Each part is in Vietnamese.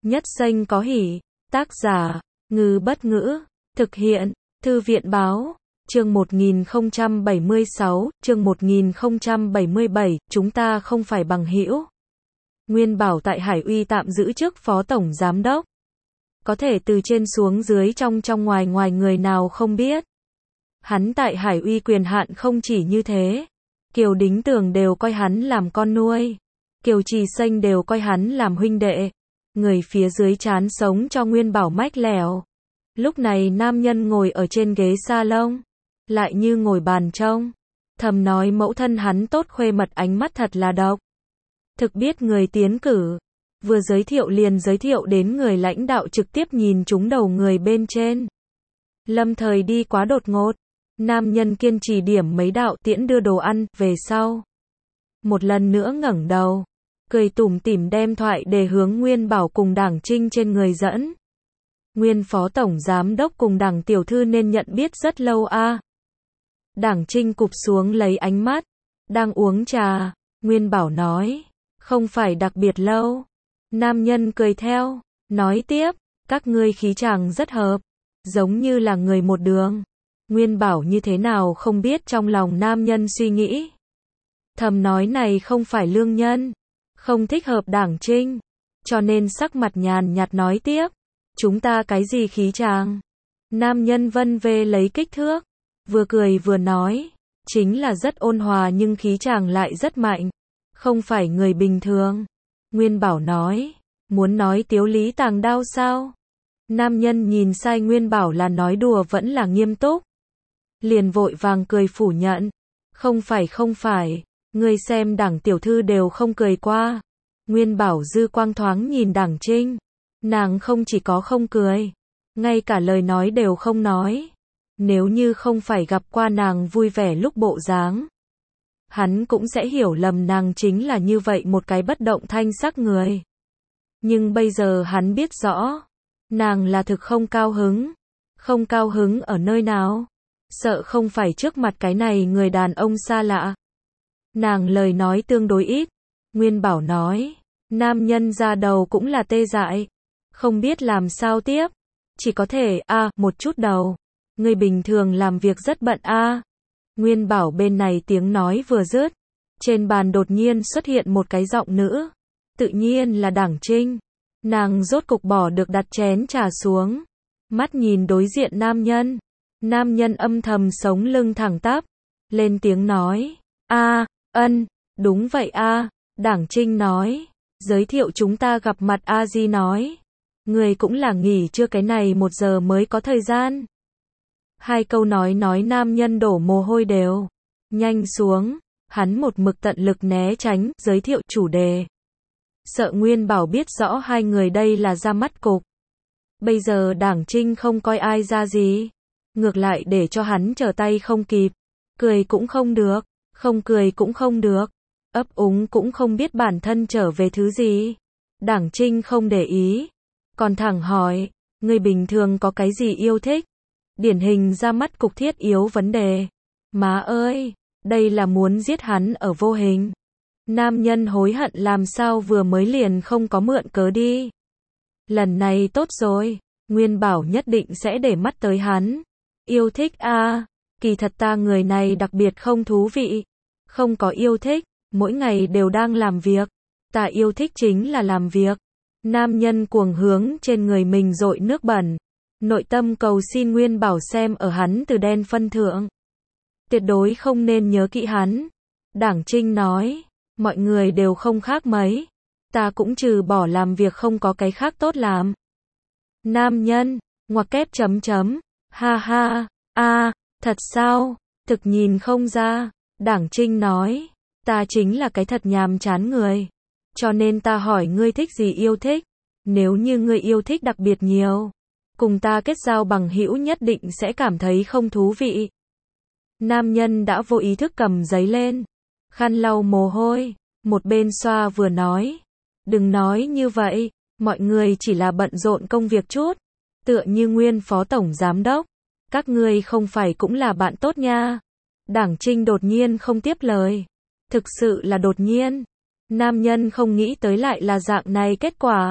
Nhất Xanh có hỉ. Tác giả, Ngư Bất Ngữ. Thực hiện, Thư viện Báo. Chương 1076, chương 1077, chúng ta không phải bằng hữu. Nguyên Bảo tại Hải Uy tạm giữ chức phó tổng giám đốc. Có thể từ trên xuống dưới trong ngoài ngoài người nào không biết. Hắn tại Hải Uy quyền hạn không chỉ như thế. Kiều Đính Tường đều coi hắn làm con nuôi. Kiều Trì Xanh đều coi hắn làm huynh đệ. Người phía dưới chán sống cho Nguyên Bảo mách lẻo. Lúc này nam nhân ngồi ở trên ghế salon, lại như ngồi bàn trông. Thầm nói mẫu thân hắn tốt khuê mật, ánh mắt thật là độc. Thực biết người tiến cử. Vừa giới thiệu liền giới thiệu đến người lãnh đạo trực tiếp nhìn trúng đầu người bên trên. Lâm thời đi quá đột ngột. Nam nhân kiên trì điểm mấy đạo tiễn đưa đồ ăn, về sau. Một lần nữa ngẩng đầu. Cười tủm tỉm đem thoại để hướng Nguyên Bảo cùng Đảng Trinh trên người dẫn. Nguyên phó tổng giám đốc cùng Đảng tiểu thư nên nhận biết rất lâu a. Đảng Trinh cụp xuống lấy ánh mắt. Đang uống trà. Nguyên Bảo nói. Không phải đặc biệt lâu. Nam nhân cười theo. Nói tiếp. Các ngươi khí chàng rất hợp. Giống như là người một đường. Nguyên Bảo như thế nào không biết trong lòng nam nhân suy nghĩ. Thầm nói này không phải lương nhân. Không thích hợp Đảng Trinh. Cho nên sắc mặt nhàn nhạt nói tiếp. Chúng ta cái gì khí chàng? Nam nhân vân vê lấy kích thước. Vừa cười vừa nói. Chính là rất ôn hòa nhưng khí chàng lại rất mạnh. Không phải người bình thường. Nguyên Bảo nói. Muốn nói tiếu lý tàng đao sao? Nam nhân nhìn sai Nguyên Bảo là nói đùa vẫn là nghiêm túc. Liền vội vàng cười phủ nhận. Không phải. Ngươi xem Đảng tiểu thư đều không cười qua. Nguyên Bảo dư quang thoáng nhìn Đảng Trinh. Nàng không chỉ có không cười. Ngay cả lời nói đều không nói. Nếu như không phải gặp qua nàng vui vẻ lúc bộ dáng. Hắn cũng sẽ hiểu lầm nàng chính là như vậy một cái bất động thanh sắc người. Nhưng bây giờ hắn biết rõ. Nàng là thực không cao hứng. Không cao hứng ở nơi nào? Sợ không phải trước mặt cái này người đàn ông xa lạ. Nàng lời nói tương đối ít. Nguyên Bảo nói. Nam nhân ra đầu cũng là tê dại. Không biết làm sao tiếp. Chỉ có thể, một chút đầu. Người bình thường làm việc rất bận Nguyên Bảo bên này tiếng nói vừa dứt. Trên bàn đột nhiên xuất hiện một cái giọng nữ. Tự nhiên là Đảng Trinh. Nàng rốt cục bỏ được đặt chén trà xuống. Mắt nhìn đối diện nam nhân. Nam nhân âm thầm sống lưng thẳng tắp. Lên tiếng nói. Đúng vậy Đảng Trinh nói. Giới thiệu chúng ta gặp mặt Di nói. Người cũng là nghỉ trưa cái này 1 giờ mới có thời gian. Hai câu nói nam nhân đổ mồ hôi đều. Nhanh xuống. Hắn một mực tận lực né tránh, giới thiệu chủ đề. Sợ Nguyên Bảo biết rõ hai người đây là ra mắt cục. Bây giờ Đảng Trinh không coi ai ra gì. Ngược lại để cho hắn trở tay không kịp. Cười cũng không được. Không cười cũng không được. Ấp úng cũng không biết bản thân trở về thứ gì. Đảng Trinh không để ý. Còn thẳng hỏi. Người bình thường có cái gì yêu thích? Điển hình ra mắt cục thiết yếu vấn đề. Má ơi! Đây là muốn giết hắn ở vô hình. Nam nhân hối hận làm sao vừa mới liền không có mượn cớ đi. Lần này tốt rồi. Nguyên Bảo nhất định sẽ để mắt tới hắn. Yêu thích Kỳ thật ta người này đặc biệt không thú vị. Không có yêu thích. Mỗi ngày đều đang làm việc. Ta yêu thích chính là làm việc. Nam nhân cuồng hướng trên người mình dội nước bẩn. Nội tâm cầu xin Nguyên Bảo xem ở hắn từ đen phân thượng. Tuyệt đối không nên nhớ kỹ hắn. Đảng Trinh nói. Mọi người đều không khác mấy. Ta cũng trừ bỏ làm việc không có cái khác tốt làm. Nam nhân. Ngoặc kép chấm chấm. Ha. Thật sao? Thực nhìn không ra. Đảng Trinh nói. Ta chính là cái thật nhàm chán người. Cho nên ta hỏi ngươi thích gì yêu thích. Nếu như ngươi yêu thích đặc biệt nhiều. Cùng ta kết giao bằng hữu nhất định sẽ cảm thấy không thú vị. Nam nhân đã vô ý thức cầm giấy lên. Khăn lau mồ hôi. Một bên xoa vừa nói. Đừng nói như vậy. Mọi người chỉ là bận rộn công việc chút. Tựa như Nguyên phó tổng giám đốc. Các ngươi không phải cũng là bạn tốt nha. Đảng Trinh đột nhiên không tiếp lời. Thực sự là đột nhiên. Nam nhân không nghĩ tới lại là dạng này kết quả.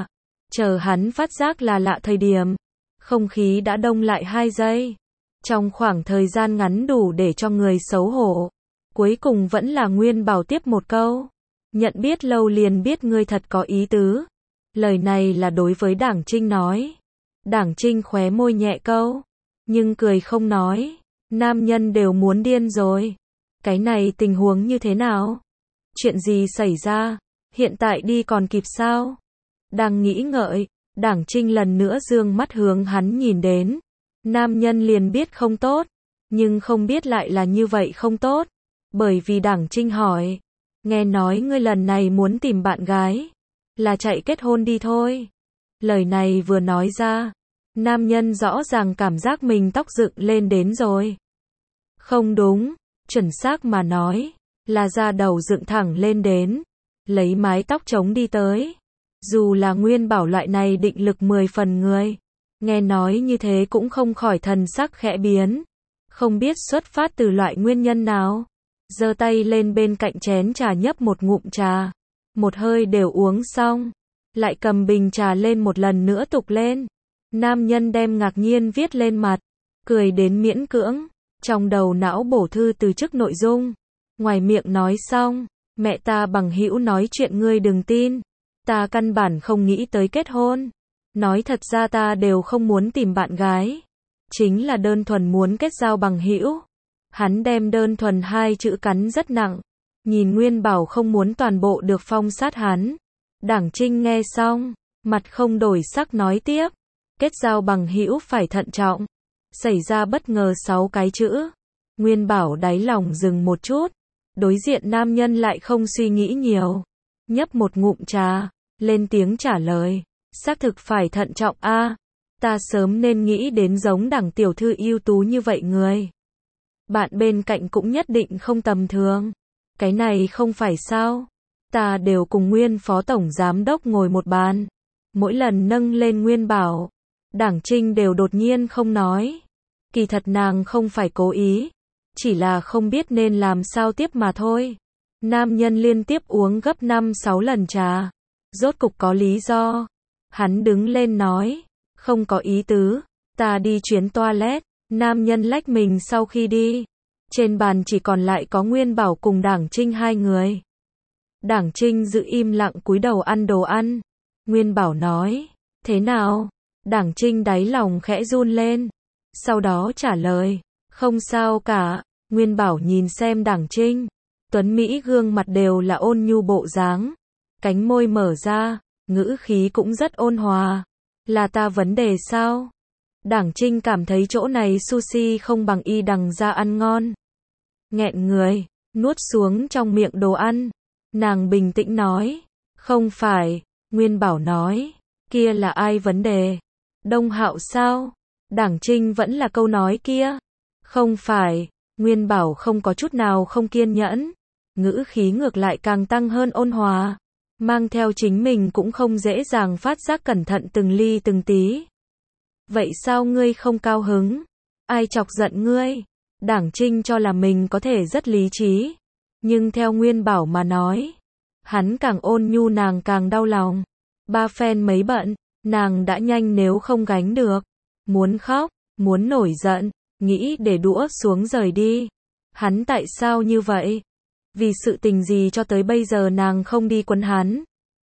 Chờ hắn phát giác là lạ thời điểm, không khí đã đông lại 2 giây. Trong khoảng thời gian ngắn đủ để cho người xấu hổ. Cuối cùng vẫn là Nguyên Bảo tiếp một câu. Nhận biết lâu liền biết ngươi thật có ý tứ. Lời này là đối với Đảng Trinh nói. Đảng Trinh khóe môi nhẹ câu, nhưng cười không nói. Nam nhân đều muốn điên rồi. Cái này tình huống như thế nào? Chuyện gì xảy ra? Hiện tại đi còn kịp sao? Đang nghĩ ngợi, Đảng Trinh lần nữa dương mắt hướng hắn nhìn đến. Nam nhân liền biết không tốt, nhưng không biết lại là như vậy không tốt. Bởi vì Đảng Trinh hỏi, nghe nói ngươi lần này muốn tìm bạn gái, là chạy kết hôn đi thôi. Lời này vừa nói ra, nam nhân rõ ràng cảm giác mình tóc dựng lên đến rồi. Không đúng, chuẩn xác mà nói, là da đầu dựng thẳng lên đến, lấy mái tóc trống đi tới. Dù là Nguyên Bảo loại này định lực 10 phần người, nghe nói như thế cũng không khỏi thần sắc khẽ biến. Không biết xuất phát từ loại nguyên nhân nào. Giơ tay lên bên cạnh chén trà nhấp một ngụm trà. Một hơi đều uống xong. Lại cầm bình trà lên một lần nữa tục lên. Nam nhân đem ngạc nhiên viết lên mặt. Cười đến miễn cưỡng. Trong đầu não bổ thư từ chức nội dung. Ngoài miệng nói xong. Mẹ ta bằng hữu nói chuyện ngươi đừng tin. Ta căn bản không nghĩ tới kết hôn. Nói thật ra ta đều không muốn tìm bạn gái. Chính là đơn thuần muốn kết giao bằng hữu. Hắn đem đơn thuần 2 chữ cắn rất nặng. Nhìn Nguyên Bảo không muốn toàn bộ được phong sát hắn. Đảng Trinh nghe xong, mặt không đổi sắc nói tiếp. Kết giao bằng hữu phải thận trọng. Xảy ra bất ngờ 6 cái chữ. Nguyên Bảo đáy lòng dừng một chút. Đối diện nam nhân lại không suy nghĩ nhiều. Nhấp một ngụm trà, lên tiếng trả lời. Xác thực phải thận trọng a. Ta sớm nên nghĩ đến giống Đảng tiểu thư ưu tú như vậy người. Bạn bên cạnh cũng nhất định không tầm thường. Cái này không phải sao. Ta đều cùng Nguyên Phó Tổng Giám Đốc ngồi một bàn. Mỗi lần nâng lên Nguyên Bảo, Đảng Trinh đều đột nhiên không nói. Kỳ thật nàng không phải cố ý. Chỉ là không biết nên làm sao tiếp mà thôi. Nam nhân liên tiếp uống gấp 5-6 lần trà. Rốt cục có lý do. Hắn đứng lên nói. Không có ý tứ. Ta đi chuyến toilet. Nam nhân lách mình sau khi đi. Trên bàn chỉ còn lại có Nguyên Bảo cùng Đảng Trinh 2 người. Đảng Trinh giữ im lặng cúi đầu ăn đồ ăn. Nguyên Bảo nói. Thế nào? Đảng Trinh đáy lòng khẽ run lên. Sau đó trả lời. Không sao cả. Nguyên Bảo nhìn xem Đảng Trinh. Tuấn Mỹ gương mặt đều là ôn nhu bộ dáng. Cánh môi mở ra. Ngữ khí cũng rất ôn hòa. Là ta vấn đề sao? Đảng Trinh cảm thấy chỗ này sushi không bằng y đằng ra ăn ngon. Nghẹn người, nuốt xuống trong miệng đồ ăn. Nàng bình tĩnh nói. Không phải. Nguyên Bảo nói. Kia là ai vấn đề? Đông Hạo sao? Đảng Trinh vẫn là câu nói kia. Không phải. Nguyên Bảo không có chút nào không kiên nhẫn. Ngữ khí ngược lại càng tăng hơn ôn hòa. Mang theo chính mình cũng không dễ dàng phát giác cẩn thận từng ly từng tí. Vậy sao ngươi không cao hứng? Ai chọc giận ngươi? Đảng Trinh cho là mình có thể rất lý trí. Nhưng theo Nguyên Bảo mà nói. Hắn càng ôn nhu nàng càng đau lòng. Ba phen mấy bận. Nàng đã nhanh nếu không gánh được. Muốn khóc, muốn nổi giận. Nghĩ để đũa xuống rời đi. Hắn tại sao như vậy? Vì sự tình gì cho tới bây giờ nàng không đi quấn hắn?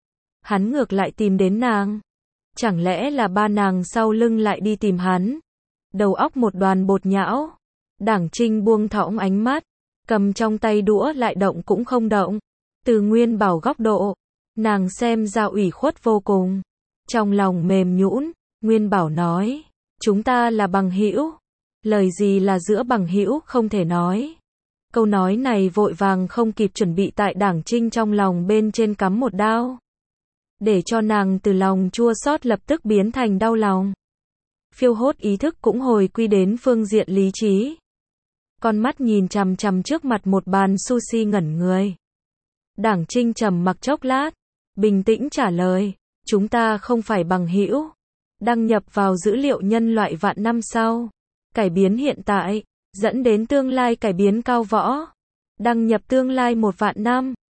Hắn ngược lại tìm đến nàng. Chẳng lẽ là ba nàng sau lưng lại đi tìm hắn? Đầu óc một đoàn bột nhão. Đảng Trinh buông thõng ánh mắt. Cầm trong tay đũa lại động cũng không động. Từ Nguyên Bảo góc độ. Nàng xem ra ủy khuất vô cùng. Trong lòng mềm nhũn. Nguyên Bảo nói. Chúng ta là bằng hữu. Lời gì là giữa bằng hữu không thể nói. Câu nói này vội vàng không kịp chuẩn bị tại Đảng Trinh trong lòng bên trên cắm một đao. Để cho nàng từ lòng chua xót lập tức biến thành đau lòng. Phiêu hốt ý thức cũng hồi quy đến phương diện lý trí. Con mắt nhìn chằm chằm trước mặt một bàn sushi ngẩn người. Đảng Trinh trầm mặc chốc lát. Bình tĩnh trả lời. Chúng ta không phải bằng hữu. Đăng nhập vào dữ liệu nhân loại vạn năm sau. Cải biến hiện tại. Dẫn đến tương lai cải biến cao võ. Đăng nhập tương lai 1 vạn năm.